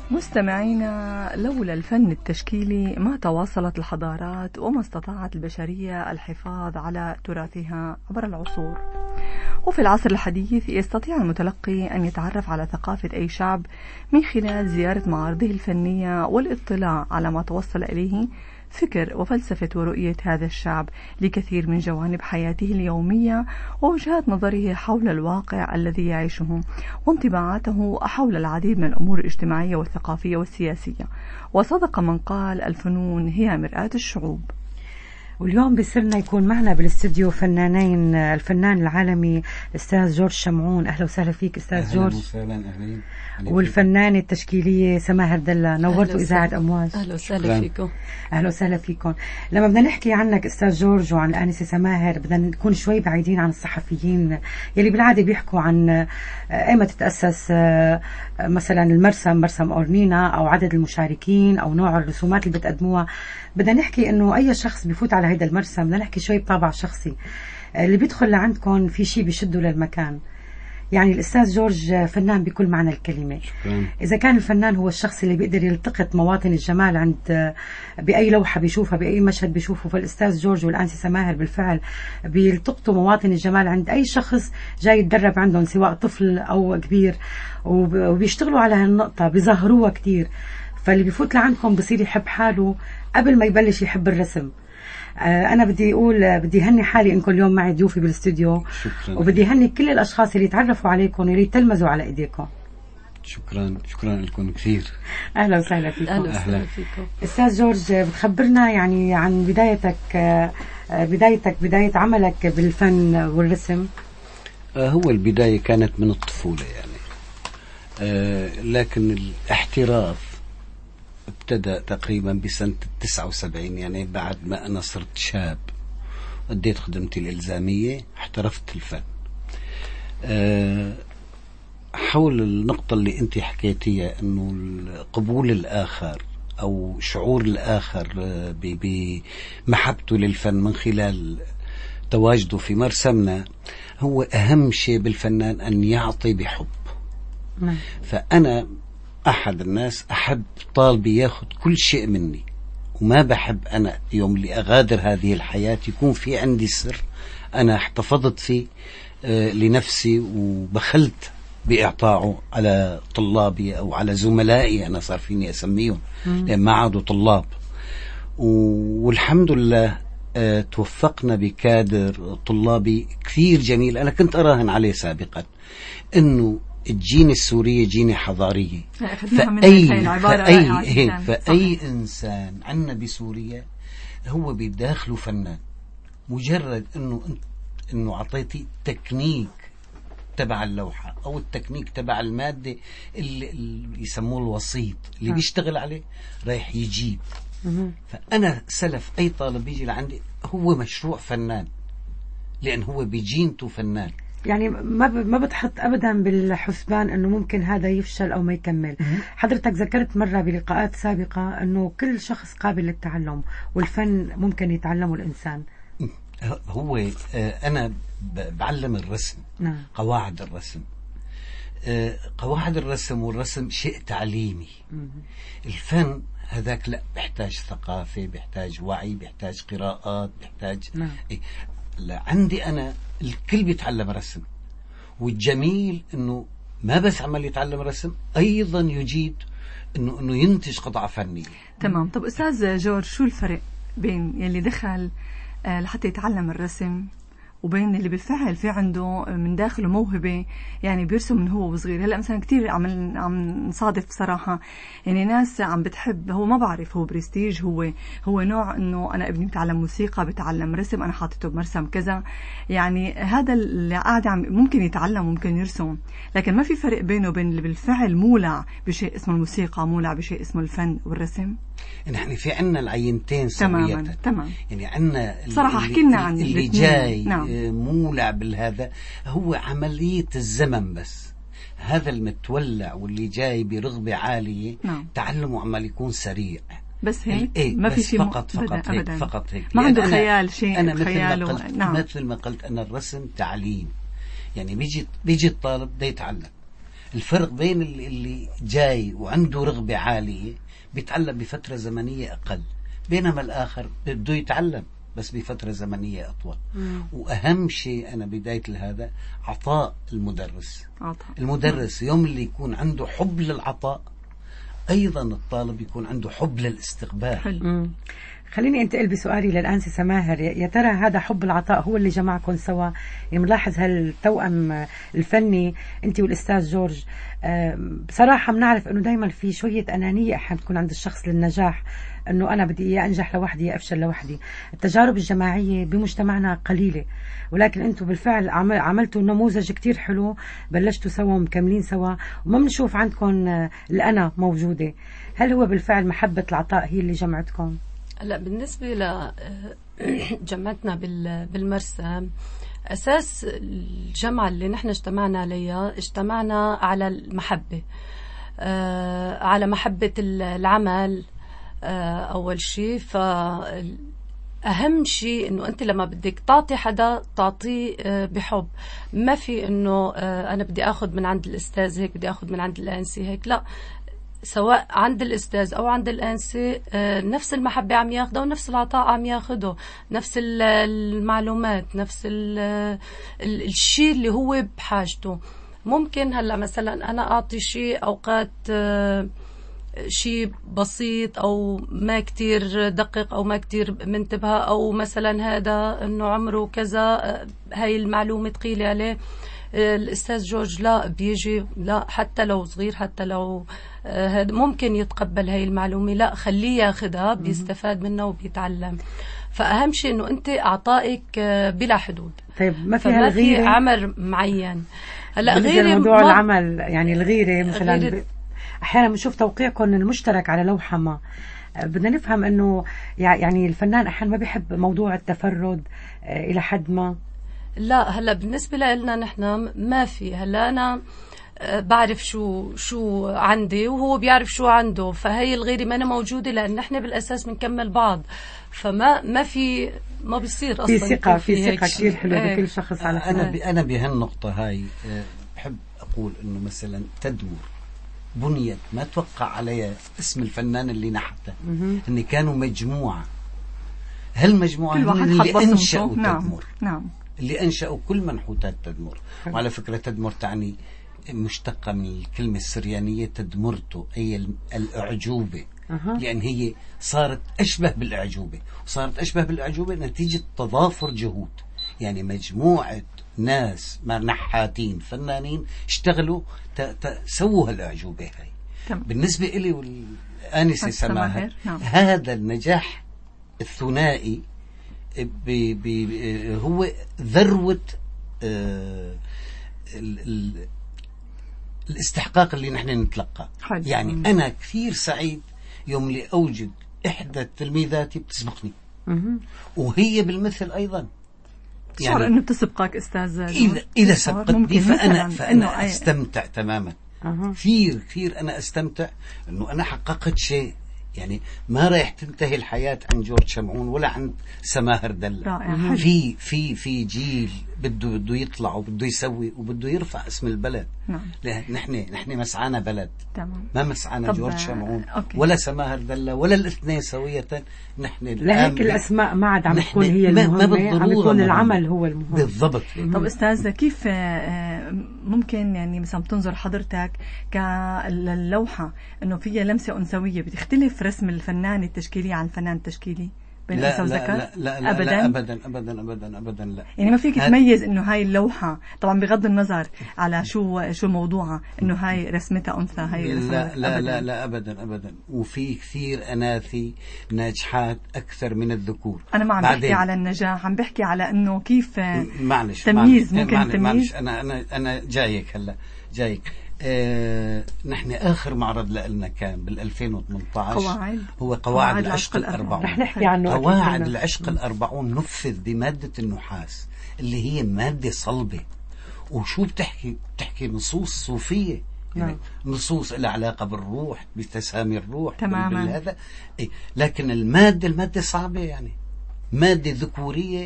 مستمعينا، لولا الفن التشكيلي ما تواصلت الحضارات وما استطاعت البشرية الحفاظ على تراثها عبر العصور. وفي العصر الحديث يستطيع المتلقي أن يتعرف على ثقافة أي شعب من خلال زيارة معارضه الفنية والاطلاع على ما توصل إليه فكر وفلسفة ورؤية هذا الشعب لكثير من جوانب حياته اليومية ووجهات نظره حول الواقع الذي يعيشه وانطباعاته حول العديد من الأمور الاجتماعية والثقافية والسياسية. وصدق من قال الفنون هي مرآة الشعوب. واليوم بيصيرنا يكون معنا بالاستديو فنانين، الفنان العالمي الأستاذ جورج شمعون. أهلا وسهلا فيك أستاذ جورج. أهلا وسهلا. والفنانة التشكيلية سماهر دلة. نورتوا إذاعة أمواج. أهلا وسهلا فيكم. أهلا وسهلا فيكم. لما بدنا نحكي عنك أستاذ جورج وعن الآنسة سماهر بدنا نكون شوي بعيدين عن الصحفيين يلي بالعادة بيحكوا عن أيمتى تتأسس مثلا المرسم، مرسم أورنينا، أو عدد المشاركين أو نوع الرسومات اللي بتقدموها. بدنا نحكي إنه أي شخص بيفوت على هيدا المرسم، بدنا نحكي شوي بطابع شخصي. اللي بيدخل لعندكم في شيء بيشده للمكان. يعني الأستاذ جورج فنان بكل معنى الكلمة. شكرا. إذا كان الفنان هو الشخص اللي بيقدر يلتقط مواطن الجمال عند بأي لوحة بيشوفها، بأي مشهد بيشوفه، فالأستاذ جورج والآنسة سماهر بالفعل بيلتقطوا مواطن الجمال عند أي شخص جاي يتدرب عندهم، سواء طفل أو كبير، وبيشتغلوا على هالنقطة، بيظهروها كتير. فاللي بيفوت لعندكم بصير يحب حاله قبل ما يبلش يحب الرسم. أنا بدي هني حالي إنكم اليوم معي ضيوفي بالاستوديو. شكرا. وبدي هني كل الأشخاص اللي يتعرفوا عليكم واللي يتلمذوا على إيديكم. شكرا لكم كثير. أهلا وسهلا فيكم. أهلا وسهلا فيكم. أستاذ جورج، بتخبرنا يعني عن بداية عملك بالفن والرسم؟ هو البداية كانت من الطفولة يعني، لكن الاحتراف ابتدأ تقريبا بسنة 79، يعني بعد ما أنا صرت شاب وديت خدمتي الإلزامية احترفت الفن. حول النقطة اللي أنت حكيتيها، أنه قبول الآخر أو شعور الآخر بمحبته للفن من خلال تواجده في مرسمنا، هو أهم شيء بالفنان أن يعطي بحب. فأنا أحد الناس أحب طالبي ياخد كل شيء مني، وما بحب أنا يوم اللي أغادر هذه الحياة يكون في عندي سر أنا احتفظت فيه لنفسي وبخلت بإعطائه على طلابي أو على زملائي. أنا صار فيني أسميهم لأن ما عادوا طلاب. والحمد لله توفقنا بكادر طلابي كثير جميل. أنا كنت أراهن عليه سابقا أنه الجين السورية جينة حضارية، فأي إنسان عنا بسوريا هو بداخله فنان. مجرد أنه عطيتي تكنيك تبع اللوحة أو التكنيك تبع المادة اللي يسموه الوسيط اللي بيشتغل عليه رايح يجيب. فأنا سلف أي طالب بيجي لعندي هو مشروع فنان، لأن هو بجينته فنان. يعني ما بتحط أبدا بالحسبان أنه ممكن هذا يفشل أو ما يكمل. حضرتك ذكرت مرة بلقاءات سابقة أنه كل شخص قابل للتعلم، والفن ممكن يتعلمه الإنسان. هو أنا بعلم الرسم. نعم. قواعد الرسم، قواعد الرسم والرسم شيء تعليمي. الفن هذاك لا، بيحتاج ثقافة، بيحتاج وعي، بيحتاج قراءات، بيحتاج نعم. لا، عندي أنا الكل بيتعلم رسم، والجميل أنه ما بس عمل يتعلم رسم، أيضا يجيد أنه ينتج قطعة فنية. تمام. طب أستاذ جورج، شو الفرق بين يلي دخل لحتى يتعلم الرسم وبين اللي بالفعل في عنده من داخله موهبة، يعني بيرسم من هو وصغير؟ هلا مثلا كتير عم نصادف بصراحة يعني ناس عم بتحب، هو ما بعرف هو برستيج، هو نوع انه انا ابني بتعلم موسيقى، بتعلم رسم، انا حاطته بمرسم كذا. يعني هذا اللي قاعد ممكن يتعلم، ممكن يرسم، لكن ما في فرق بينه وبين اللي بالفعل مولع بشيء اسمه الموسيقى، مولع بشيء اسمه الفن والرسم. نحن في عنا العينتين سوية. تمام. يعني عنا صراحة حكينا عن اللي جاي نعم. مولع بالهذا هو عملية الزمن بس. هذا المتولع واللي جاي برغبة عالية، نعم. تعلمه عمال يكون سريع بس هيك ما في شيء فقط هيك، فقط هيك. ما عنده خيال شيء. أنا نعم. مثل ما قلت أنا الرسم تعليم. يعني بيجي الطالب بده يتعلم، الفرق بين اللي جاي وعنده رغبة عالية بيتعلم بفترة زمنية أقل، بينما الآخر بده يتعلم بس بفترة زمنية أطول. وأهم شيء أنا بداية هذا عطاء المدرس. المدرس يوم اللي يكون عنده حب للعطاء، أيضا الطالب يكون عنده حب للاستقبال. خليني انتقل بسؤالي للآنسة سماهر. يا ترى هذا حب العطاء هو اللي جمعكم سوا؟ يعني ملاحظ هالتوأم الفني انت والأستاذ جورج. بصراحة بنعرف انه دايما في شوية أنانية احيانا تكون عند الشخص للنجاح، انه انا بدي يا انجح لوحدي يا افشل لوحدي. التجارب الجماعية بمجتمعنا قليلة، ولكن انتم بالفعل عملتوا نموذج كتير حلو، بلشتوا سوا ومكملين سوا، وما بنشوف عندكم الأنا موجودة. هل هو بالفعل محبة العطاء هي اللي جمعتكم؟ لا، بالنسبة جمعتنا بالمرسى، أساس الجمعة اللي نحن اجتمعنا عليها، اجتمعنا على المحبة، على محبة العمل أول شيء. فأهم شيء إنه أنت لما بدك تعطي حدا تعطيه بحب. ما في إنه أنا بدي أخذ من عند الأستاذ هيك، بدي أخذ من عند الأنسي هيك، لا، سواء عند الأستاذ أو عند الأنسة نفس المحبة عم ياخده ونفس العطاء عم ياخده، نفس المعلومات، نفس الشيء اللي هو بحاجته. ممكن هلأ مثلا أنا أعطي شيء أوقات شيء بسيط أو ما كتير دقيق أو ما كتير منتبه، أو مثلا هذا إنه عمره كذا، هاي المعلومة تقيلة عليه. الأستاذ جورج لا، بيجي لا، حتى لو صغير، حتى لو ممكن يتقبل هاي المعلومة، لا خليه ياخدها، بيستفاد منها وبيتعلم. فأهم شيء إنه أنت أعطائك بلا حدود. طيب ما في عمر معين. هلا غير موضوع العمل، يعني الغيرة مثلا أحيانا بنشوف توقيعكم المشترك على لوحة ما، بدنا نفهم إنه يعني الفنان أحيانا ما بيحب موضوع التفرد إلى حد ما. لا، هلا بالنسبة لنا نحن ما في. هلا أنا بعرف شو عندي وهو بيعرف شو عنده، فهي الغيرة ما أنا موجودة، لأن نحن بالأساس بنكمل بعض. ما بيصير أصلا. في ثقة كثير حلوة بكل شخص. على أنا بهالنقطة هاي بحب أقول إنه مثلا تدمر بنيت ما توقع عليها اسم الفنان اللي نحته، إن كانوا مجموعة. هالمجموعة اللي أنشأوا تدمر. نعم. اللي أنشأوا كل منحوتات تدمر. وعلى فكرة تدمر تعني مشتقة من الكلمة السريانية تدمرته، أي الأعجوبة. لأن هي صارت أشبه بالأعجوبة، وصارت أشبه بالأعجوبة نتيجة تضافر جهود. يعني مجموعة ناس نحاتين فنانين اشتغلوا سووا هالأعجوبة هاي. بالنسبة إلي والآنسة سماهر، هذا النجاح الثنائي هو ذروة الاستحقاق اللي نحن نتلقى. يعني أنا كثير سعيد يوم اللي أوجد إحدى تلميذاتي بتسبقني، وهي بالمثل أيضا. يعني إنه بتسبقك أستاذ؟ إذا سبقتني فأنا أستمتع تماما. كثير أنا أستمتع إنه أنا حققت شيء. يعني ما رايح تنتهي الحياة عن جورج شمعون ولا عن سماهر دلة. في جيل بده يطلع وبده يسوي وبده يرفع اسم البلد. نحن مسعانا بلد. ما مسعانا جورج شمعون ولا سماهر دلة ولا الاثنين سوية. نحن لهيك الأسماء ما عاد عم تكون هي المهمة، عم يكون العمل هو المهم. بالضبط. طب أستاذ، كيف ممكن يعني مثلا بتنظر حضرتك كاللوحة إنه فيها لمسة أنثوية بتختلف رسم الفنان التشكيلي عن الفنان التشكيلي بين أنثى وذكر؟ لا أبدا أبدا أبدا أبدا أبدا لا. يعني ما فيك تميز إنه هاي اللوحة، طبعا بغض النظر على شو موضوعها، إنه هاي رسمتها أنثى، هاي رسمتها لا أبدا أبدا. وفي كثير أناثي ناجحات أكثر من الذكور. أنا ما عم بحكي على النجاح، عم بحكي على إنه كيف معلش تمييز. ممكن تمييز. أنا جايك هلا جايك. نحن آخر معرض لنا كان بال2018 هو قواعد العشق الأربعون. رح نحكي عنه. قواعد العشق الأربعون نفذ بمادة النحاس اللي هي مادة صلبة. وشو بتحكي نصوص صوفية. يعني نصوص لها علاقة بالروح، بتسامي الروح تماما. لكن المادة صعبة، يعني مادة ذكورية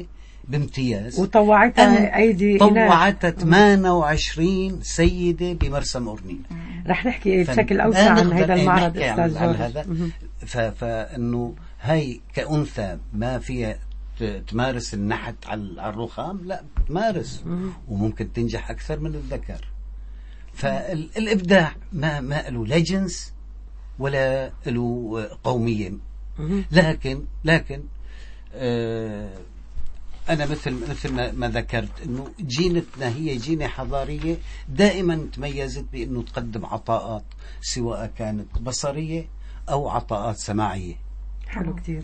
بامتياز. وطوعتها أيدي طوعتها 28 سيدة بمرسم أورنين. رح نحكي بشكل أوسع عن هذا المعرض أستاذ جورج. فإنه هاي كأنثى ما فيها تمارس النحت على الرخام، لا تمارس وممكن تنجح أكثر من الذكر. فالإبداع ما له لا جنس ولا له قومية. لكن أنا مثل ما ذكرت إنه جينتنا هي جينة حضارية دائما تميزت بإنه تقدم عطاءات سواء كانت بصرية أو عطاءات سماعية. حلو كتير.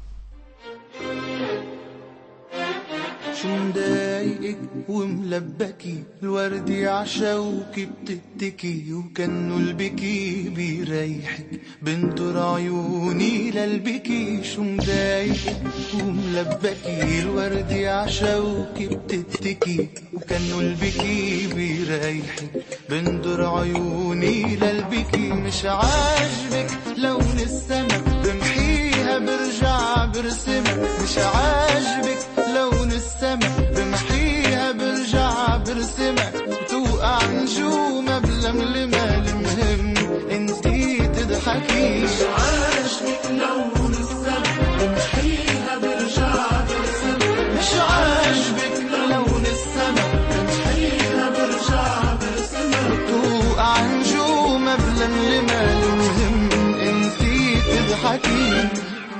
شو مضايقك وملبكي الوردي عشوكي بتتكي وكنو البكي بيريحك بنطر عيوني للبكي. شو مضايقك وملبكي الوردي عشوكي بتتكي وكنو البكي بيريحك بنطر عيوني للبكي. مش عاجبك لون السما بمحيها برجع برسمها. مش عاجبك لون السما بمحيها برجع برسمها. وتوقع نجومها بلملمها. المهم انتي تضحكي. مش عاجبك لون السما بمحيها برجع برسمها. مش عاجبك لون السما بمحيها برجع برسمها. وتوقع نجومها بلملمها. المهم انتي تضحكي.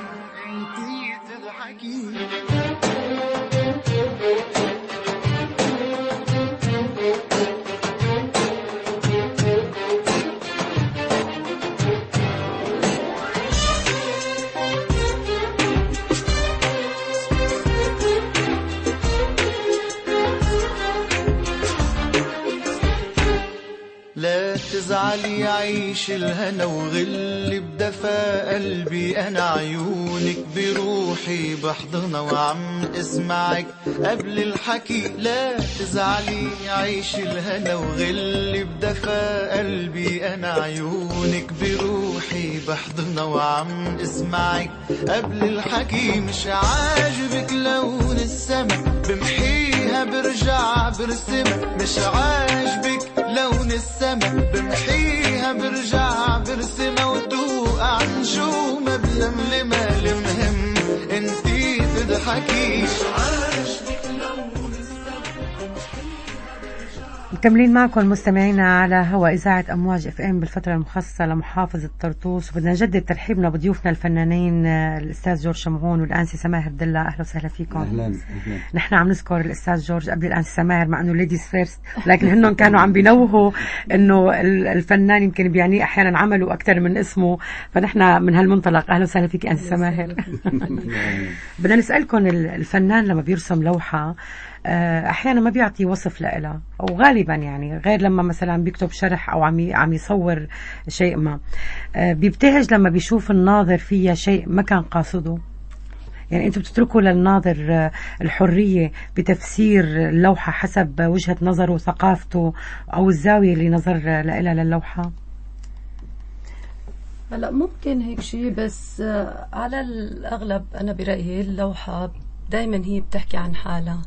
لا تزعلي عيش الهنا وغلي بدفا قلبي. أنا عيونك بروحي بحضنها وعم اسمعك قبل الحكي. لا تزعلي عيش الهنا وغلي بدفا قلبي. أنا عيونك بروحي بحضنها وعم اسمعك قبل الحكي. مش عاجبك لون السما بمحيها برجع برسمها. مش عاجبك لون السما بمحيها برجع برسمها. وتوقع نجومها بلملمها. المهم انتي تضحكي. مش عاجبك لون السما. مكملين معكم مستمعينا على هوا إذاعة أمواج FM بالفترة المخصصة لمحافظة طرطوس. وبدنا نجدد ترحيبنا بضيوفنا الفنانين الأستاذ جورج شمعون والأنسة سماهر دلة. أهلا وسهلا فيكم. أهلا. نحن عم نذكر الأستاذ جورج قبل الأنسة سماهر مع أنه ليديز فيرست، لكن هنهم كانوا عم بينوهوا أنه الفنان يمكن بيعني أحيانا عمله أكثر من اسمه، فنحن من هالمنطلق. أهلا وسهلا فيك أنسة سماهر. بدنا نسألكم، الفنان لما بيرسم لوحة احيانا ما بيعطي وصف لها، او غالبا يعني غير لما مثلا بيكتب شرح او عم يصور شيء ما، بيبتهج لما بيشوف الناظر فيها شيء ما كان قاصده. يعني انتم بتتركوا للناظر الحرية بتفسير اللوحة حسب وجهة نظره وثقافته او الزاوية اللي نظر لها للوحة. هلا ممكن هيك شيء، بس على الأغلب أنا برأيي اللوحة دايما هي بتحكي عن حالها.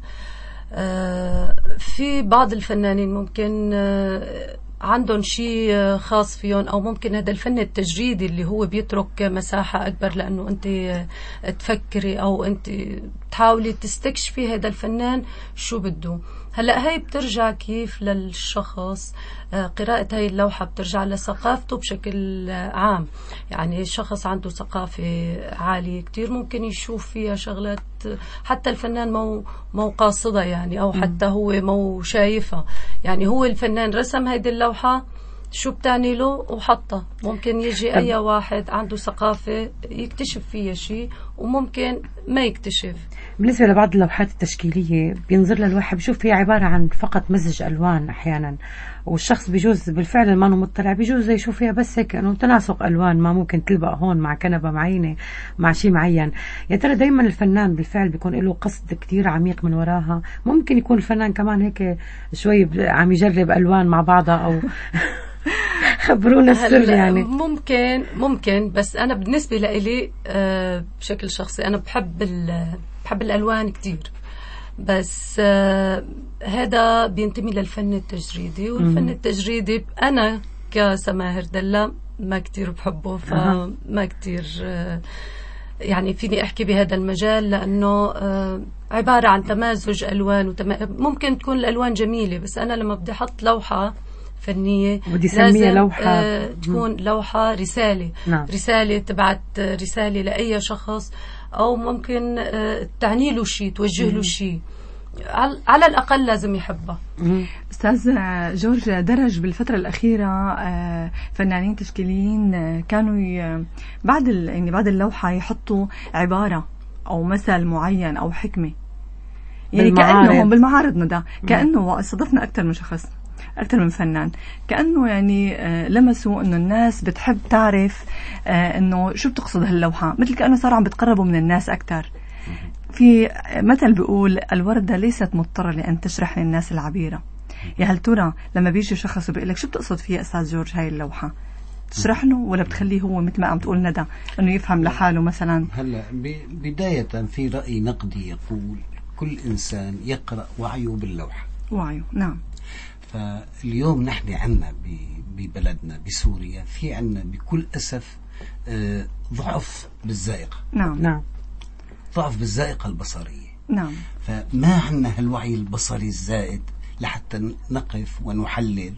في بعض الفنانين ممكن عندهم شيء خاص فيهم، أو ممكن هذا الفن التجريدي اللي هو بيترك مساحة أكبر لأنه أنت تفكري أو أنت تحاولي تستكشفي هذا الفنان شو بده. هلأ هاي بترجع كيف للشخص، قراءة هاي اللوحة بترجع لثقافته بشكل عام. يعني شخص عنده ثقافة عالية كتير ممكن يشوف فيها شغلات حتى الفنان مو قاصدة يعني، أو حتى هو مو شايفها. يعني هو الفنان رسم هيدي اللوحة شو بتعني له وحطها. ممكن يجي أي واحد عنده ثقافة يكتشف فيها شيء وممكن ما يكتشف. بالنسبة لبعض اللوحات التشكيلية بينظر للوحة بيشوف فيها عبارة عن فقط مزج ألوان أحيانا، والشخص بيجوز بالفعل ما مطلع بيجوز يشوف فيها بس هيك إنه تناسق ألوان ما ممكن تلبق هون مع كنبة معينة مع شيء معين. يا ترى دايما الفنان بالفعل بيكون له قصد كتير عميق من وراها؟ ممكن يكون الفنان كمان هيك شوي عم يجرب ألوان مع بعضها أو خبرونا السر. يعني ممكن بس أنا بالنسبة لإلي بشكل شخصي أنا بحب الألوان كتير. بس هذا بينتمي للفن التجريدي، والفن التجريدي أنا كسماهر دلة ما كتير بحبه، فما كتير يعني فيني أحكي بهذا المجال، لأنه عبارة عن تمازج ألوان ممكن تكون الألوان جميلة، بس أنا لما بدي أحط لوحة فنية لازم لوحة تكون لوحة رسالة. نعم. رسالة تبعت رسالة لأي شخص، أو ممكن تعني له شيء، توجه له شيء، على الأقل لازم يحبها. أستاذ جورج، درج بالفترة الأخيرة فنانين تشكيليين كانوا بعد اللوحة يحطوا عبارة أو مثل معين أو حكمة، يعني كأنهم بالمعارض ندى، كأنه استضفنا أكثر من شخص، أكثر من فنان، كأنه يعني لمسوا إنه الناس بتحب تعرف إنه شو بتقصد هاللوحة، مثل كأنه صار عم بتقربوا من الناس أكثر. في مثل بيقول الوردة ليست مضطرة لأن تشرح للناس العبيرة. يا هل ترى لما بيجي شخص وبيقول لك شو بتقصد فيها أستاذ جورج هاي اللوحة، تشرح له ولا بتخليه هو مثل ما عم تقول ندى إنه يفهم لحاله مثلا؟ هلا بداية في رأي نقدي يقول كل إنسان يقرأ وعيه باللوحة. وعيه، نعم. فاليوم نحن عنا ببلدنا بسوريا في عنا بكل أسف ضعف بالذائقة. نعم. نعم. ضعف بالذائقة البصرية. نعم. فما عنا هالوعي البصري الزائد لحتى نقف ونحلل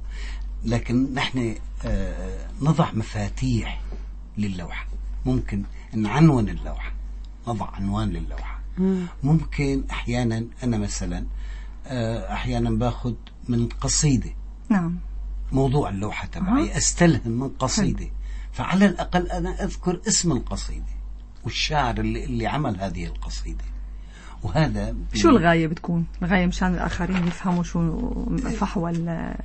لكن نحن نضع مفاتيح للوحة. ممكن نعنون اللوحة، نضع عنوان للوحة. ممكن أحيانا أنا مثلا أحيانا باخذ من قصيدة، نعم، موضوع اللوحة تبعي أستلهم من قصيدة، فعلى الأقل أنا أذكر اسم القصيدة والشاعر اللي عمل هذه القصيدة. وهذا شو الغاية بتكون؟ الغاية مشان الآخرين يفهموا شو فحوى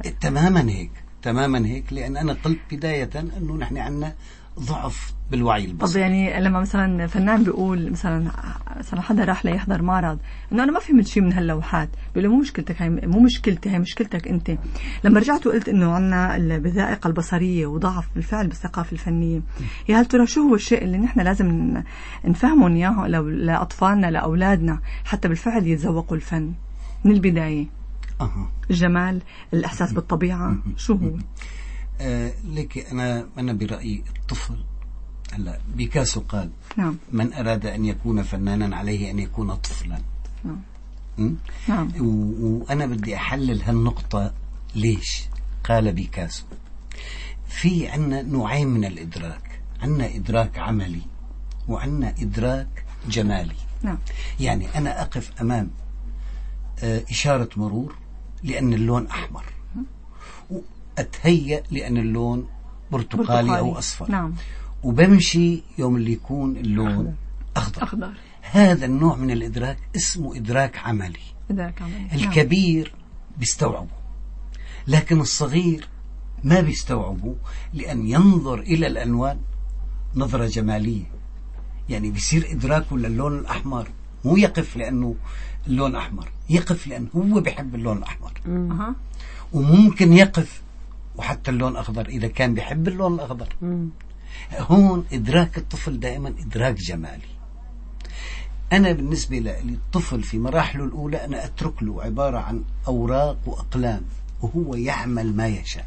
تماما هيك، لأن أنا قلت بداية أنه نحن عنا ضعف بالوعي البصري. طب يعني لما مثلا فنان بيقول مثلا حدا راح ليحضر معرض انه انا ما فهمت شيء من هاللوحات، بيقول له مو مشكلتي هي مشكلتك انت. لما رجعت وقلت انه عنا البذائق البصريه وضعف بالفعل بالثقافه الفنيه، يا هل ترى شو هو الشيء اللي نحن لازم نفهمهم اياه لاطفالنا لاولادنا حتى بالفعل يتذوقوا الفن من البدايه؟ الجمال، الاحساس بالطبيعه، شو هو؟ لك أنا برأيي الطفل، هلا بيكاسو قال نعم. من أراد أن يكون فنانا عليه أن يكون طفلا. نعم. وأنا بدي أحلل هالنقطة. ليش قال بيكاسو؟ في عنا نوعين من الإدراك، عنا إدراك عملي وعنا إدراك جمالي. نعم. يعني أنا أقف أمام إشارة مرور لأن اللون أحمر، أتهيأ لأن اللون برتقالي أو أصفر. نعم. وبمشي يوم اللي يكون اللون أخضر. هذا النوع من الإدراك اسمه إدراك عملي. الكبير بيستوعبه، لكن الصغير ما بيستوعبه، لأن ينظر إلى الألوان نظرة جمالية. يعني بيصير إدراكه للون الأحمر مو يقف لأنه اللون أحمر، يقف لأنه هو بيحب اللون الأحمر. وممكن يقف وحتى اللون أخضر إذا كان بيحب اللون الأخضر. هون إدراك الطفل دائما إدراك جمالي. أنا بالنسبة للطفل في مراحله الأولى أنا أترك له عبارة عن أوراق وأقلام وهو يعمل ما يشاء.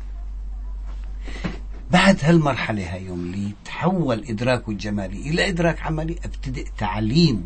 بعد هالمرحلة هاي يوم اللي تحول إدراكه الجمالي إلى إدراك عملي، أبتدئ تعليمه،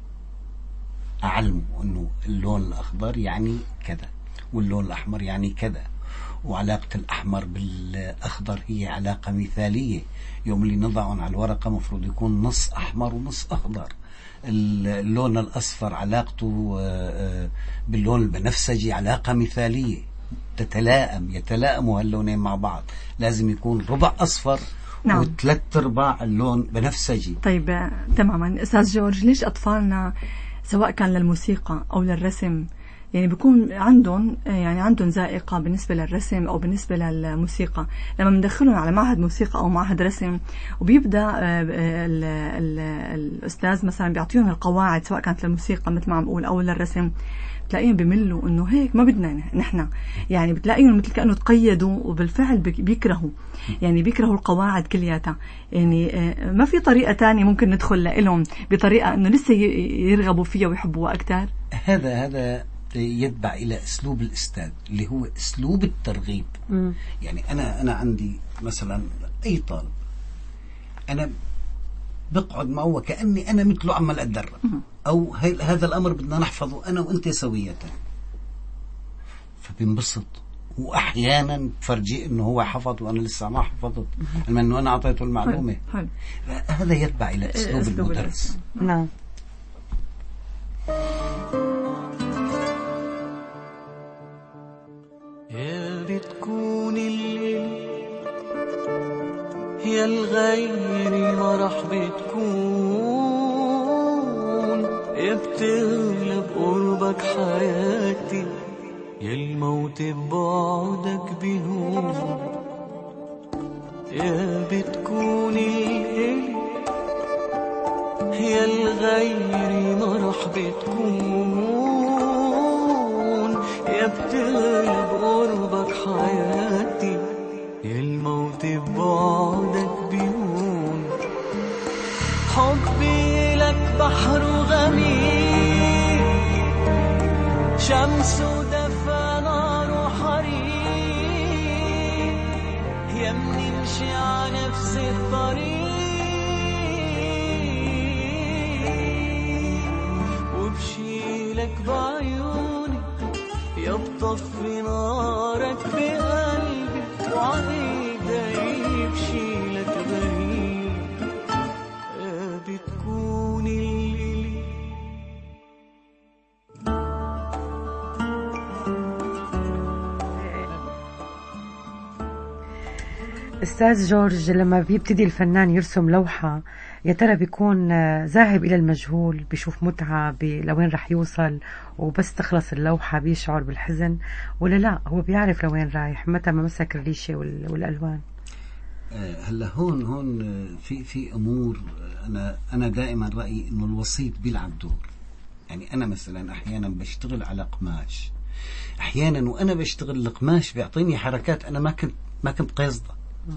أعلمه أنه اللون الأخضر يعني كذا واللون الأحمر يعني كذا، وعلاقة الأحمر بالأخضر هي علاقة مثالية. يوم اللي نضعهم على الورقة مفروض يكون نص أحمر ونص أخضر. اللون الأصفر علاقته باللون البنفسجي علاقة مثالية، يتلائموا هاللونين مع بعض. لازم يكون ربع أصفر نعم. وثلاث أرباع اللون بنفسجي. طيب تماما. أستاذ جورج، ليش أطفالنا سواء كان للموسيقى أو للرسم يعني بيكون عندهم ذائقة بالنسبة للرسم أو بالنسبة للموسيقى. لما بندخلهم على معهد موسيقى أو معهد رسم وبيبدأ الأستاذ مثلا بيعطيهم القواعد سواء كانت للموسيقى مثل ما عم بقول أو للرسم، بتلاقيهم بملوا إنه هيك ما بدنا نحن، يعني بتلاقيهم مثل كأنه تقيدوا وبالفعل بيكرهوا، يعني بيكرهوا القواعد كلياتها. يعني ما في طريقة تانية ممكن ندخل لهم بطريقة إنه لسه يرغبوا فيها ويحبوها أكتر. هذا يتبع إلى أسلوب الأستاذ اللي هو أسلوب الترغيب. يعني أنا عندي مثلا أي طالب أنا بقعد معه وكأني أنا مثله عمال أتدرب، أو هذا الأمر بدنا نحفظه أنا وأنت سوية، فبنبسط. وأحيانا بفرجي إنه هو حفظ وأنا لسه ما حفظت، إنه أنا أعطيته المعلومة. هذا يتبع إلى أسلوب المدرس. نعم. يا بتكون الليل يا الغير ما رح بتكون، يا بتغلب قربك حياتي يا الموت ببعدك بهون. يا بتكون الليل يا الغير ما رح بتكون، يا بتغلب قربك حياتي يا الموت ببعدك بيهون. حبي لك بحر غمير، شمس ودفى نار وحريق، يا منمشي على نفس الطريق، وبشيلك بعيوني يا بطفي نارك بقلبي، وعيدي بشيلك بريء. بتكون الليل أستاذ جورج، لما بيبتدي الفنان يرسم لوحة يا ترى بيكون ذاهب إلى المجهول، بيشوف متعة لوين رح يوصل وبس تخلص اللوحة بيشعر بالحزن، ولا لا هو بيعرف لوين رايح متى ما مسك الريشة والألوان؟ هلا هون في أمور أنا دائما رأيي إنه الوسيط بيلعب دور. يعني أنا مثلا أحيانا بشتغل على قماش، أحيانا وأنا بشتغل القماش بيعطيني حركات أنا ما كنت قاصدة،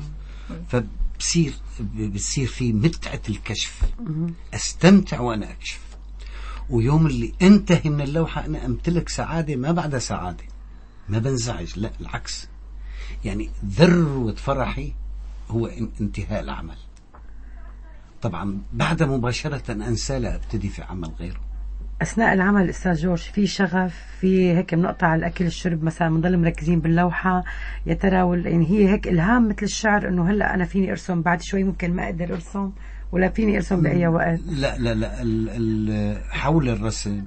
بتصير في متعة الكشف، أستمتع وأنا أكشف. ويوم اللي انتهي من اللوحة أنا أمتلك سعادة ما بعد سعادة، ما بنزعج، لا العكس. يعني ذروة فرحي هو انتهاء العمل. طبعا بعد مباشرة أنسى لا أبتدي في عمل غيره. أثناء العمل أستاذ جورج في شغف، في هيك بنقطع الأكل الشرب مثلا بنضل مركزين باللوحة يا ترى، يعني هي هيك إلهام مثل الشعر إنه هلأ أنا فيني أرسم بعد شوي ممكن ما أقدر أرسم، ولا فيني أرسم بأي وقت؟ لا حول الرسم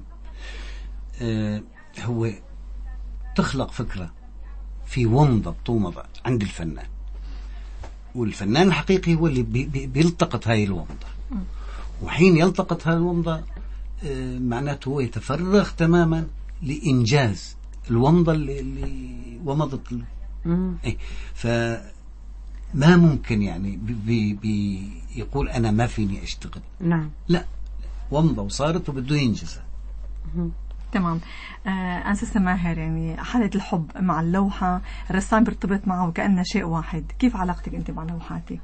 هو تخلق فكرة في ومضة بتومضة عند الفنان، والفنان الحقيقي هو اللي بيلتقط هاي الومضة، وحين يلتقط هاي الومضة معناته هو يتفرغ تماما لإنجاز الومضة اللي ومضت فما ممكن يعني يقول أنا ما فيني أشتغل. نعم. لا، ومضة وصارت وبده ينجزها. تمام. أنسة ماهر، يعني حالة الحب مع اللوحة الرسام بيرتبط معه وكأنه شيء واحد، كيف علاقتك أنت مع لوحاتك؟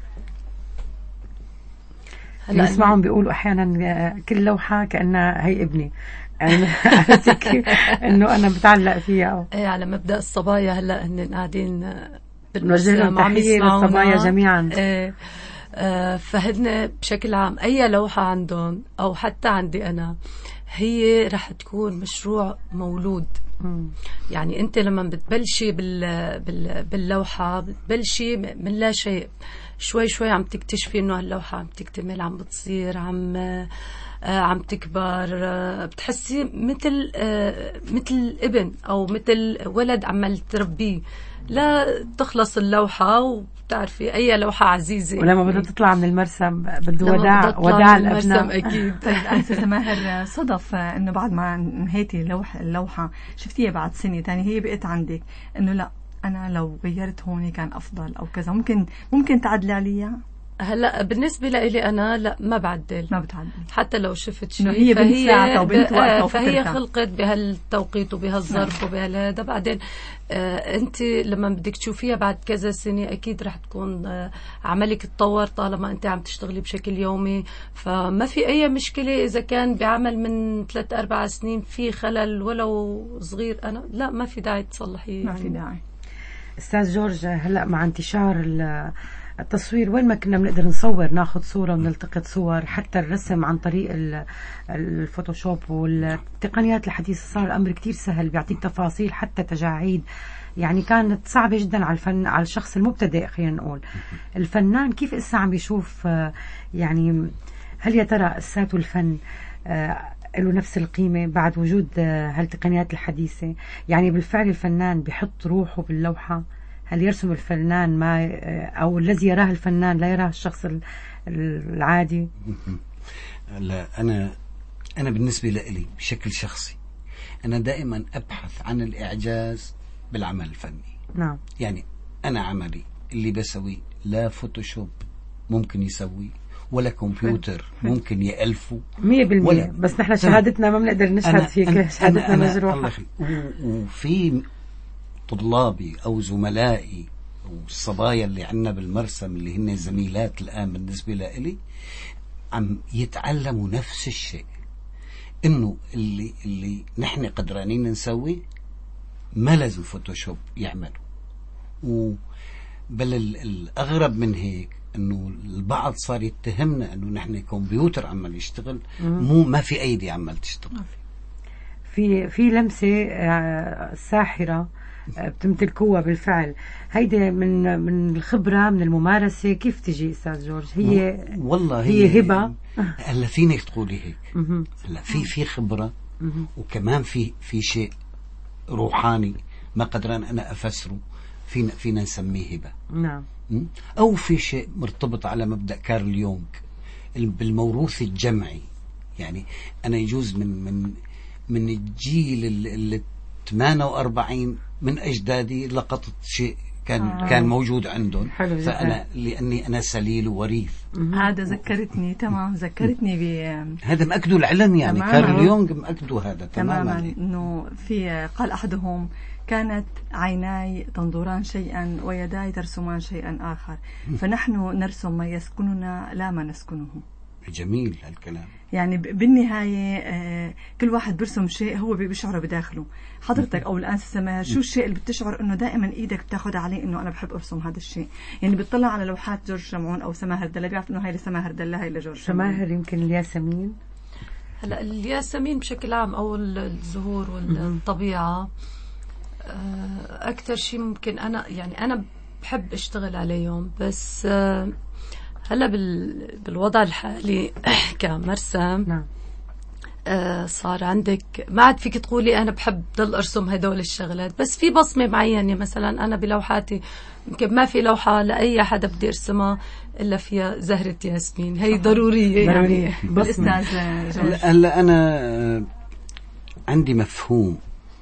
هلا نسمعهم بيقولوا أحيانا كل لوحة كأنها هي ابني، يعني إنه أنا بتعلق فيها. إيه، على مبدأ الصبايا هلا هن قاعدين نوجه لهم تحية للصبايا جميعا. إيه، فهن بشكل عام أي لوحة عندهم أو حتى عندي أنا هي رح تكون مشروع مولود. يعني أنت لما بتبلشي باللوحة بتبلشي من لا شيء، شوي شوي عم تكتشفي إنه هاللوحة عم تكتمل، عم بتصير، عم تكبر. بتحسي مثل ابن أو مثل ولد عمال تربيه لا تخلص اللوحة. وبتعرفي أي لوحة عزيزة ولما بدها تطلع من المرسم بده وداع الأبناء. أكيد. طيب أنسة ماهر، صدف إنه بعد ما نهيتي اللوحة شفتيها بعد سنة تاني هي بقت عندك إنه لا أنا لو غيرت هون كان أفضل أو كذا، ممكن تعدلي عليها؟ هلا بالنسبة لي أنا لا، ما بعدل، ما بتعدل حتى لو شفت شيء. هي بنت ساعتها وبنت وقتها فهي خلقت بهالتوقيت وبهالظرف وبهالهذا. بعدين أنت لما بدك تشوفيها بعد كذا سنة أكيد رح تكون عملك تطور طالما أنت عم تشتغلي بشكل يومي. فما في أي مشكلة إذا كان بعمل من 3-4 سنين في خلل ولو صغير، أنا لا، ما في داعي تصلحيه. ما في داعي. أستاذ جورج، هلأ مع انتشار التصوير وين ما كنا بنقدر نصور، ناخذ صورة ونلتقط صور، حتى الرسم عن طريق الفوتوشوب والتقنيات الحديثة صار الأمر كتير سهل، بيعطيك تفاصيل حتى تجاعيد. يعني كانت صعبة جدا على الشخص المبتدئ. خلينا نقول الفنان كيف إسا عم بيشوف، يعني هل يا ترى السات والفن له نفس القيمة بعد وجود هالتقنيات الحديثة؟ يعني بالفعل الفنان بيحط روحه باللوحة؟ هل يرسم الفنان ما أو الذي يراه الفنان لا يراه الشخص العادي؟ لا، أنا بالنسبة لي بشكل شخصي أنا دائما أبحث عن الإعجاز بالعمل الفني. نعم. يعني أنا عملي اللي بسويه لا فوتوشوب ممكن يسوي ولا كمبيوتر ممكن يألفه 100%. بس نحن شهادتنا ما بنقدر نشهد فيك، شهادتنا مجروحة. وفي طلابي أو زملائي والصبايا اللي عنا بالمرسم اللي هن زميلات الآن بالنسبة لي عم يتعلموا نفس الشيء، إنه اللي نحن قدرانين نسوي ما لازم فوتوشوب يعملوا. بل الأغرب من هيك إنه البعض صار يتهمنا إنه نحن كمبيوتر عمال يشتغل، ما في أيدي عمال تشتغل. في لمسة ساحرة بتمتلكوها بالفعل. هيدي من الخبرة، من الممارسة. كيف تجي أستاذ جورج؟ هي هبة. هلا فينك تقولي هيك. هلا في خبرة، وكمان في شيء روحاني ما قدران أنا أفسره، فينا نسميه هبة. نعم. أو في شيء مرتبط على مبدأ كارل يونغ بالموروث الجمعي. يعني أنا يجوز من الجيل ال 48 من أجدادي لقطت شيء كان موجود عندهم، فأنا لأني أنا سليل ووريث. هذا ذكرتني هذا مأكدوا العلم، يعني كارل يونغ مأكدوا هذا تماما. إنه في قال أحدهم كانت عيناي تنظران شيئا ويداي ترسمان شيئا آخر، فنحن نرسم ما يسكننا لا ما نسكنه. جميل هالكلام. يعني بالنهاية كل واحد برسم شيء هو بيشعره بداخله. حضرتك أو الآن سماهر، شو الشيء اللي بتشعر إنه دائما إيدك بتاخد عليه إنه أنا بحب أرسم هذا الشيء؟ يعني بتطلع على لوحات جورج شمعون أو سماهر دلة بيعرف إنه هاي لسماهر دلة، هاي لجورج سماهر. يمكن الياسمين. هلا الياسمين بشكل عام أو الزهور والطبيعة أكثر شيء ممكن أنا بحب أشتغل عليهم. بس هلا بالوضع الحالي كمرسم، نعم. صار عندك ما عاد فيك تقولي أنا بحب ضل أرسم هدول الشغلات، بس في بصمة معينة. مثلا أنا بلوحاتي يمكن ما في لوحة لأي حدا بدي أرسمها إلا فيها زهرة ياسمين، هي ضرورية. يعني الأستاذ هلا أنا عندي مفهوم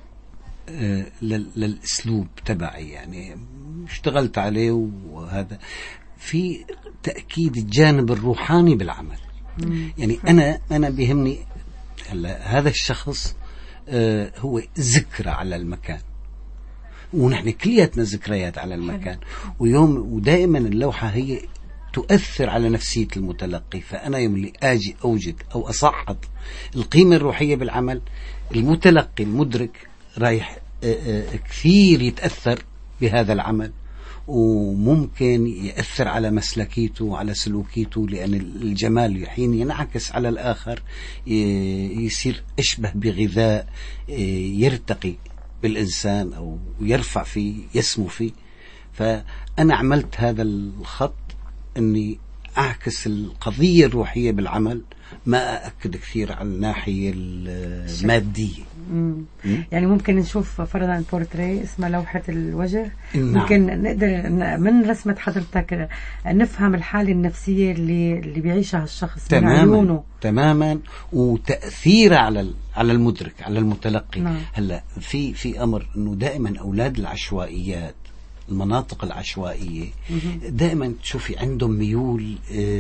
للأسلوب تبعي، يعني اشتغلت عليه، وهذا في تأكيد الجانب الروحاني بالعمل. يعني أنا بيهمني هذا الشخص هو ذكرى على المكان، ونحن كلياتنا ذكريات على المكان، ودائما اللوحة هي تؤثر على نفسية المتلقي. فأنا يوم اللي أجي أوجد أو أصعد القيمة الروحية بالعمل، المتلقي المدرك رايح كثير يتأثر بهذا العمل، وممكن يأثر على مسلكيته وعلى سلوكيته، لأن الجمال حين ينعكس على الآخر يصير أشبه بغذاء يرتقي بالإنسان أو يرفع فيه، يسمو فيه. فأنا عملت هذا الخط أني أعكس القضية الروحية بالعمل، ما أأكد كثير على الناحية المادية. يعني ممكن نشوف فرضا بورتري اسمها لوحة الوجه. نعم. ممكن نقدر من رسمة حضرتك نفهم الحالة النفسية اللي بيعيشها الشخص من عيونه. تماما، وتأثير على المدرك، على المتلقي. نعم. هلا في أمر أنه دائما أولاد العشوائيات، المناطق العشوائية، دائما تشوفي عندهم ميول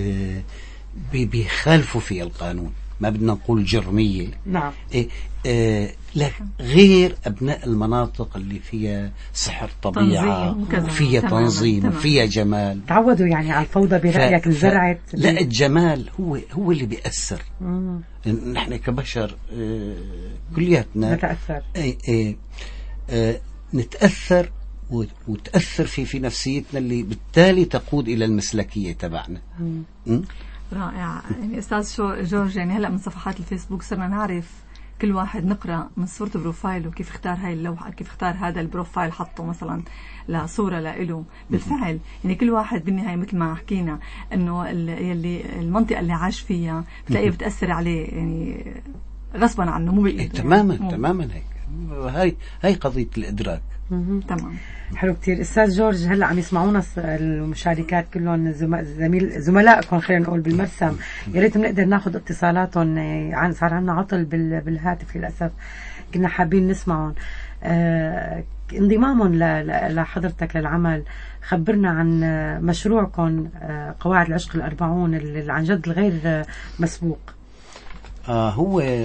بيخالفوا في القانون، ما بدنا نقول جرمية. نعم. لكن غير أبناء المناطق اللي فيها سحر طبيعة وفيها تنظيم وفيها جمال، تعودوا يعني على الفوضى برأيك الزرعت. لا، الجمال هو اللي بيأثر. نحن كبشر كلياتنا نتأثر. نتأثر وتأثر في نفسيتنا، اللي بالتالي تقود إلى المسلكية تبعنا. رائع. يعني أستاذ جورج، يعني هلأ من صفحات الفيسبوك صرنا نعرف كل واحد نقرأ من صورة بروفايله كيف اختار هاي اللوحة، كيف اختار هذا البروفايل حطه مثلا لصورة لإله. بالفعل يعني كل واحد بالنهاية مثل ما حكينا إنه يلي المنطقة اللي عاش فيها بتلاقيه بتأثر عليه يعني غصبا عنه، مو بإيده. تماما يعني. تماما هيك. هاي قضية الإدراك. تمام. حلو كتير. أستاذ جورج، هلأ عم يسمعونا المشاركات كلهم زملائكم خلينا نقول بالمرسم، يا ريت بنقدر ناخذ اتصالاتهم. صار عندنا عطل بالهاتف للأسف، كنا حابين نسمعهم. انضمامهم لحضرتك للعمل، خبرنا عن مشروعكم قواعد العشق الأربعون اللي عن جد الغير مسبوق. هو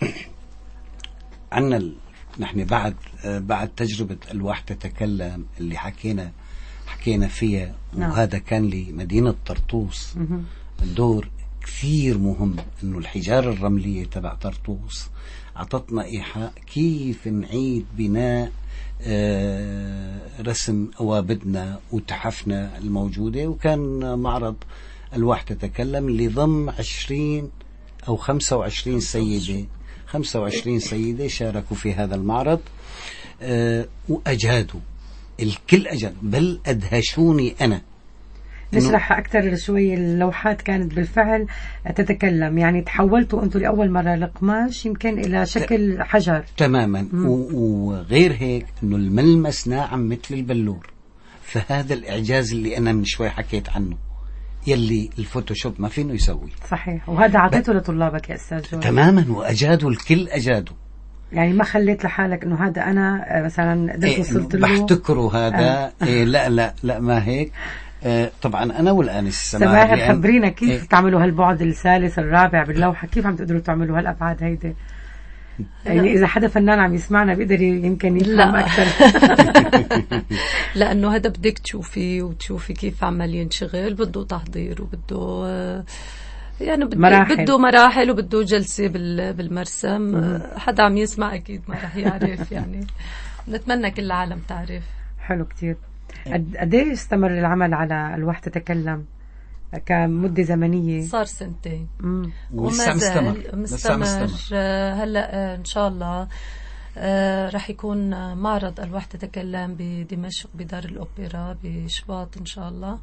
عنا نحن بعد تجربة الواح تتكلم اللي حكينا فيها. نعم. وهذا كان لمدينة طرطوس دور كثير مهم، انه الحجارة الرملية تبع طرطوس اعطتنا ايحاء كيف نعيد بناء رسم اوابدنا وتحفنا الموجودة. وكان معرض الواح تتكلم اللي ضم 20 أو 25 سيدة، 25 سيدة شاركوا في هذا المعرض. وأجادوا، الكل أجاد، بل أدهشوني أنا. نشرح أكثر شوي. اللوحات كانت بالفعل تتكلم، يعني تحولتوا أنتوا لأول مرة القماش يمكن إلى شكل حجر. تماما. وغير هيك أنه الملمس ناعم مثل البلور. فهذا الإعجاز اللي أنا من شوي حكيت عنه، يلي الفوتوشوب ما فينه يسوي. صحيح. وهذا عطيته لطلابك يا أستاذ جورج. تماما. وأجادوا، الكل أجادوا. يعني ما خليت لحالك انه هذا انا مثلا قدرت وصلت له بحتكره هذا. لا ما هيك. طبعا انا والانس سماهر خبرينا كيف تعملوا هالبعد الثالث الرابع باللوحه، كيف عم تقدروا تعملوا هالابعاد هيدي؟ يعني اذا حدا فنان عم يسمعنا بيقدر يمكن يفهم اكثر. لانه هذا بدك تشوفي كيف عمال ينشغل، بده تحضير وبده يعني بده مراحل وبده جلسة بالمرسم. حدا عم يسمع أكيد ما رح يعرف. يعني نتمنى كل العالم تعرف. حلو كتير. قديش استمر العمل على الواح تتكلم كمدة زمنية؟ صار 2 سنين ولسه مستمر. هلأ إن شاء الله رح يكون معرض الواح تتكلم بدمشق بدار الأوبرا بشباط إن شاء الله،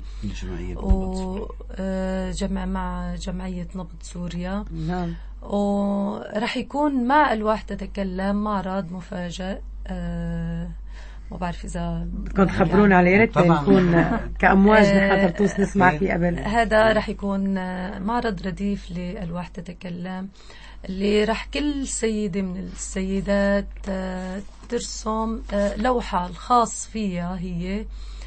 وجمع مع جمعية نبض سوريا. نعم. ورح يكون مع الواح تتكلم معرض مفاجئ. ما بعرف إذا بدكم تخبرونا عليه، يا ريت نكون كأمواج نحن طرطوس نسمع فيه قبل. هذا رح يكون معرض رديف للواح تتكلم، اللي رح كل سيدة من السيدات ترسم لوحة الخاص فيها هي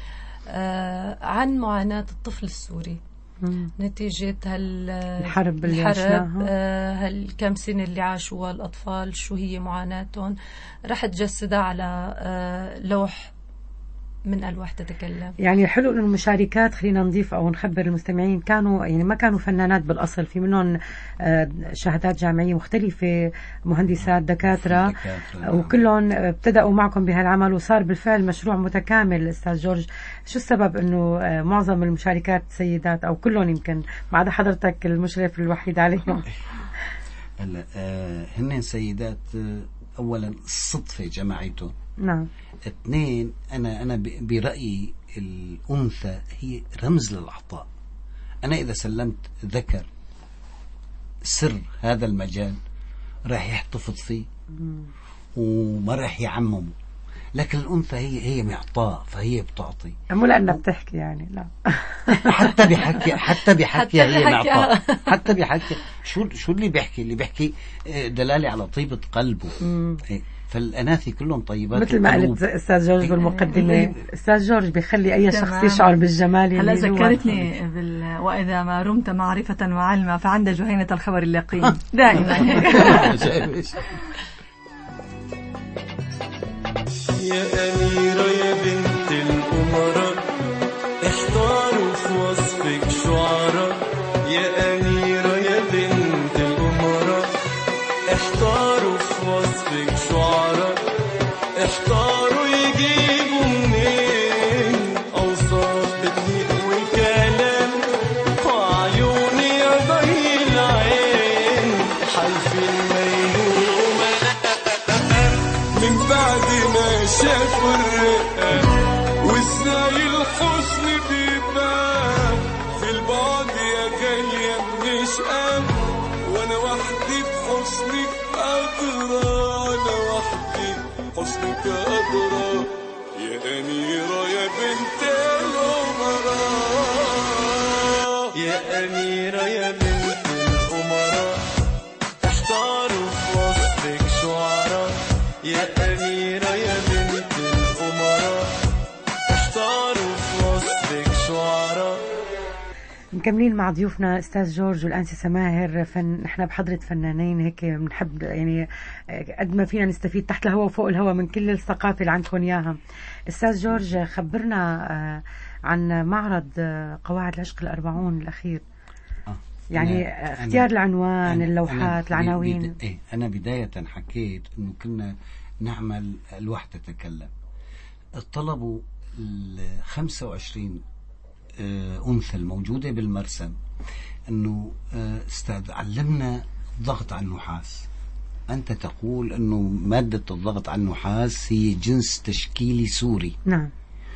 عن معاناة الطفل السوري نتيجة الحرب هالكم سنة اللي عاشوها الأطفال، شو هي معاناتهم. رح تجسدها على لوح من ألواح تتكلم. يعني حلو إنه المشاركات، خلينا نضيف أو نخبر المستمعين، كانوا يعني ما كانوا فنانات بالأصل، في منهم شهادات جامعية مختلفة، مهندسات، دكاترة، وكلهم ابتدأوا معكم بهالعمل وصار بالفعل مشروع متكامل. أستاذ جورج، شو السبب إنه معظم المشاركات سيدات أو كلهم يمكن ما عدا حضرتك المشرف الوحيد عليهم؟ هلا هن سيدات. أولا الصدفة جمعتهم. نعم. 2 أنا برأيي الأنثى هي رمز للعطاء. أنا إذا سلمت ذكر سر هذا المجال راح يحتفظ فيه وما راح يعممه. لكن الأنثى هي معطاء، فهي بتعطي، مو لأنها بتحكي يعني، لا. حتى بحكي هي معطاء، حتى بحكي شو اللي بيحكي دلالة على طيبة قلبه. فالأناثي كلهم طيبات، مثل ما قلت أستاذ جورج بالمقدمة. أستاذ جورج بيخلي أي شخص يشعر بالجمال. هلا ذكرتني وإذا ما رمت معرفة وعلما فعند جهينة الخبر اللقيم دائما. يا أميرة يا بنت الأمراء، احتاروا في وصفك شعراء. يا أميرة يا بنت الأمراء، احتاروا في وصفك شعراء. احتاروا يجيبوا منين أوصاف بتليق والكلام، وعيوني يا ضي العين حالفين ميلومة من بعد ما شافوا الرقة. وازاي الحسن بيبان في البعد يا غالية بنشقى، وانا وحدي بحسنك أدرى، انا وحدي حسنك أدرى. يا أميرة يا بنت الأمراء، يا أميرة يا بنت الأمراء، احتاروا في وصفك شعراء. يا أميرة يا بنت الأمراء، احتاروا في وصفك شعراء. مكملين مع ضيوفنا أستاذ جورج والأنسة سماهر. نحن بحضرة فنانين هيك بنحب يعني قد ما فينا نستفيد تحت الهواء وفوق الهواء من كل الثقافة اللي عندكم إياها. أستاذ جورج، خبرنا عن معرض قواعد العشق الأربعون الأخير. يعني اختيار العنوان، اللوحات، العناوين. أنا بداية حكيت إنه كنا نعمل الوحدة تتكلم. طلبوا 25 أنثى الموجودة بالمرسم أنه أستاذ علمنا الضغط على النحاس. أنت تقول أنه مادة الضغط على النحاس هي جنس تشكيلي سوري. نعم.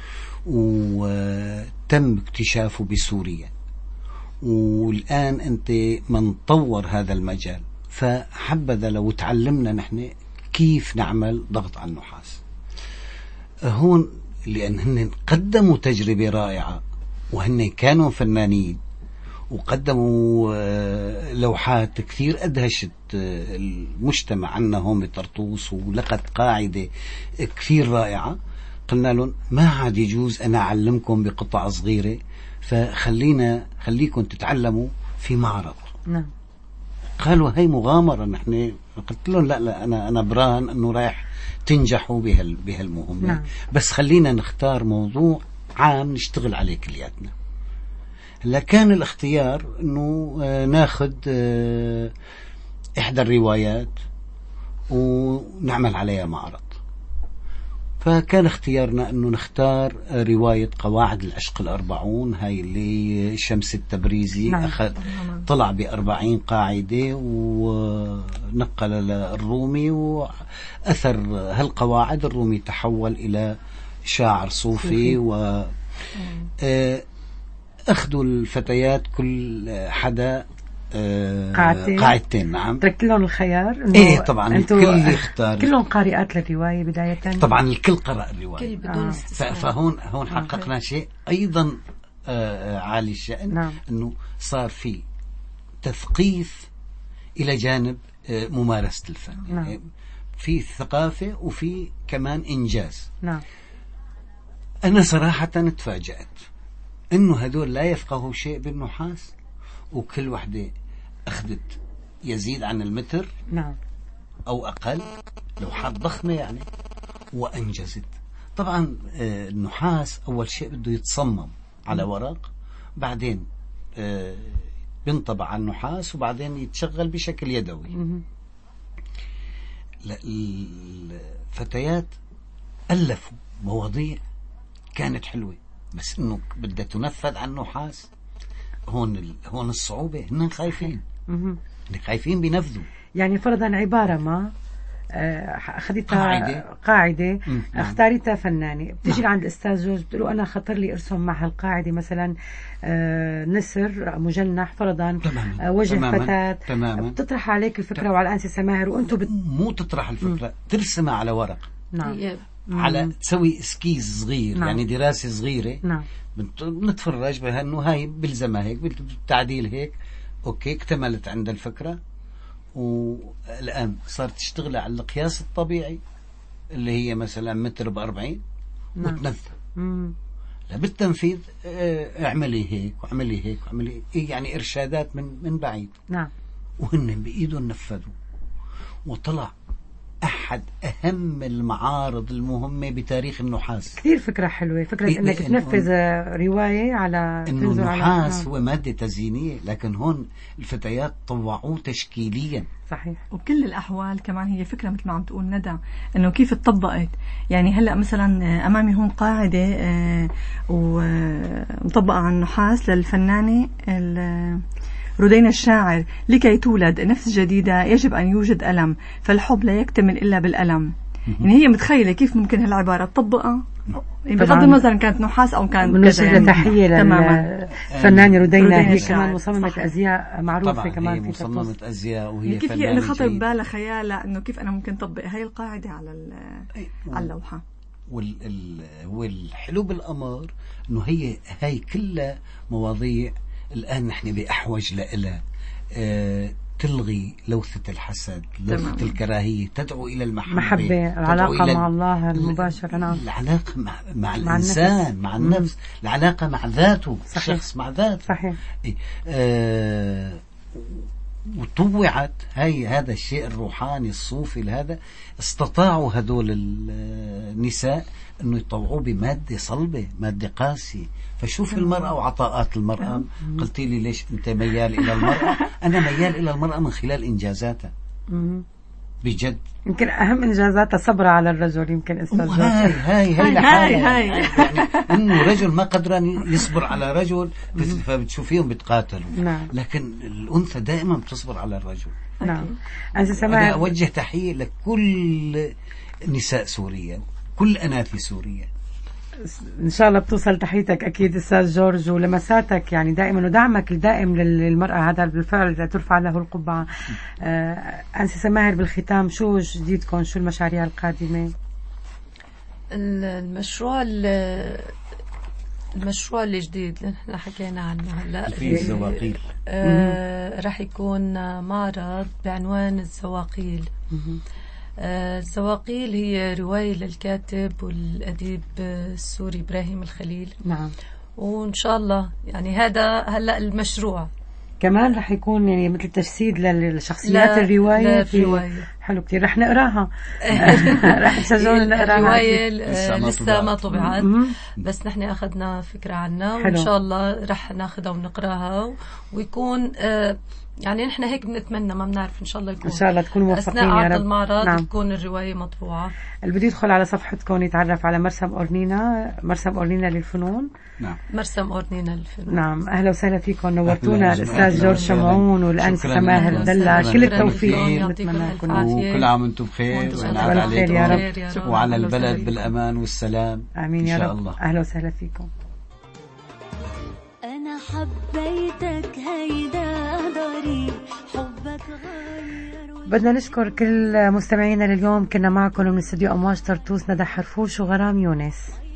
وتم اكتشافه بسوريا، والآن أنت من طور هذا المجال، فحبذا لو تعلمنا نحن كيف نعمل ضغط على النحاس هون، لأن هن قدموا تجربة رائعة، وهن كانوا فنانين وقدموا لوحات كثير أدهشت المجتمع عنا هون بطرطوس، ولقت قاعدة كثير رائعة. قلنا لهم ما عاد يجوز أنا أعلمكم بقطع صغيرة، خليكم تتعلموا في معرض. نعم. قالوا هي مغامرة. نحن قلت لهم لا أنا براهن أنه رايح تنجحوا بهالمهمة. نعم. بس خلينا نختار موضوع عام نشتغل عليه كلياتنا. هلا كان الاختيار أنه ناخد إحدى الروايات ونعمل عليها معرض. فكان اختيارنا أنه نختار رواية قواعد العشق الأربعون، هاي اللي شمس التبريزي. نعم. طلع ب40 قاعدة ونقل للرومي، وأثر هالقواعد الرومي تحول إلى شاعر صوفي. أخذوا الفتيات كل حدا قاعدتين. نعم. تركت لهم الخيار. ايه طبعا الكل يختار. كلهم قارئات للرواية بداية. طبعا الكل قرأ الرواية بدون استثناء. فهون حققنا شيء أيضا عالي الشأن. نعم. أنه صار في تثقيف إلى جانب ممارسة الفن. نعم. في ثقافة وفي كمان إنجاز. نعم. أنا صراحة تفاجأت إنه هدول لا يفقهوا شيء بالنحاس، وكل وحدة أخذت يزيد عن المتر. نعم. أو أقل، لوحات ضخمة يعني، وأنجزت. طبعا النحاس أول شيء بده يتصمم على ورق، بعدين بينطبع على النحاس، وبعدين يتشغل بشكل يدوي. الفتيات ألفوا مواضيع كانت حلوة، بس إنه بدها تنفذ على النحاس. هون الصعوبة. هن خايفين بينفذوا. يعني فرضا عبارة ما أخذتها قاعدة اختاريتها فنانة، بتجي عند الأستاذ جورج بتقولوا أنا خطر لي أرسم مع هالقاعدة مثلا نسر مجنح فرضا، وجه فتاة، بتطرح عليك الفكرة وعلى الأنسة سماهر وأنتم مو تطرح الفكرة، ترسمها على ورق. نعم. على تسوي اسكيز صغير. نعم. يعني دراسة صغيرة. نعم. بنتفرج بها انه هاي بلزمها هيك بالتعديل هيك، اوكي اكتملت عند الفكرة، والآن صارت تشتغل على القياس الطبيعي اللي هي مثلا متر ب40. نعم. وتنفذ. لا بالتنفيذ اعملي هيك واعملي هيك واعملي يعني إرشادات من بعيد. نعم. وهن بإيدهم نفذوا، وطلع أحد أهم المعارض المهمة بتاريخ النحاس. كثير فكرة حلوة، فكرة إنك تنفذ رواية على إنه النحاس هو مادة تزيينية، لكن هون الفتيات طوعوه تشكيليا. صحيح. وبكل الأحوال كمان هي فكرة مثل ما عم تقول ندى إنه كيف اتطبقت. يعني هلأ مثلا أمامي هون قاعدة ومطبقة على النحاس للفنانة رودينا الشاعر: لكي تولد نفس جديدة يجب أن يوجد ألم، فالحب لا يكتمل إلا بالألم. يعني هي متخيلة كيف ممكن هالعبارة تطبقها، بغض النظر إن كانت نحاس أو كانت كذا. يعني تحية للفنانة رودينا، هي كمان مصممة أزياء معروفة. طبعا كمان هي مصممة أزياء وهي كيف فنانة هي اللي خطر ببالها خيالها إنه كيف أنا ممكن طبق هاي القاعدة على اللوحة. والحلو بالأمر إنه هي كلها مواضيع الآن نحن بأحوج لها. تلغي لوثة الحسد، لوثة الكراهية، تدعو إلى المحبة، العلاقة مع الله المباشرة. نعم. العلاقة مع الإنسان، مع النفس، العلاقة مع ذاته. صحيح. الشخص مع ذاته. صحيح. وطوعت هذا الشيء الروحاني الصوفي هذا، استطاعوا هدول النساء انه يطوعوه بمادة صلبة، مادة قاسية. فشوف المرأة وعطاءات المرأة. قلت لي ليش انت ميال الى المرأة؟ انا ميال الى المرأة من خلال انجازاتها. بجد يمكن اهم انجازاتها صبرها على الرجل. يمكن استاذ هاي يعني انه رجل ما قدران يصبر على رجل، فبتشوفيهم بتقاتلوا. نعم. لكن الانثى دائما بتصبر على الرجل. نعم. أنا أوجه تحية لكل نساء سوريا، كل أناثي سوريا. إن شاء الله بتوصل تحيتك أكيد أستاذ جورج، ولمساتك يعني دائما ودعمك الدائم للمرأة. هذا بالفعل ترفع له القبعة. أنسة سماهر، بالختام شو جديدكم؟ شو المشاريع القادمة؟ المشروع الجديد اللي نحن حكينا عنه هلا في الزواقيل. راح يكون معرض بعنوان الزواقيل. الزواقيل هي رواية للكاتب والأديب السوري إبراهيم الخليل. نعم. وإن شاء الله يعني هذا هلا المشروع كمان رح يكون يعني مثل تجسيد للشخصيات الرواية. حلو كتير. رح نقراها. رح نسجل نقراها. الرواية لسه ما طبعت، بس نحن أخذنا فكرة عنها، وإن شاء الله رح ناخذها ونقراها، ويكون يعني نحن هيك بنتمنى، ما بنعرف، إن شاء الله يكون، إن شاء الله تكونوا موفقين أثناء عرض يا رب. المعرض. نعم. تكون الرواية مطبوعة. اللي بده يدخل على صفحتكم يتعرف على مرسم أورنينا للفنون. نعم. مرسم أورنينا للفنون. نعم. أهلا وسهلا فيكم، نورتونا الأستاذ جورج شمعون والأنسة سماهر الدلاش. كل التوفيق، نتمنى لكم وكل عام وانتم بخير، وينعاد عليكم يا رب، وعلى البلد بالأمان والسلام. آمين يا رب. الله. أهلا وسهلا فيكم. أنا حبيتك هيدا ضريب حبك غير. بدنا نشكر كل مستمعينا لليوم. كنا معكم من استوديو أمواج طرطوس ندى حرفوش وغرام يونس.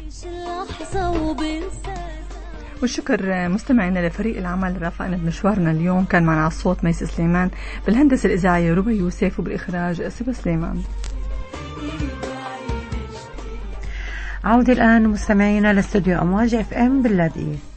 والشكر مستمعينا لفريق العمل رافقنا بمشوارنا اليوم. كان معنا على الصوت ميس سليمان، بالهندسة الإذاعية ربى يوسف، وبالإخراج صبا سليمان. عودة الآن مستمعينا لاستوديو أمواج FM باللاذقية.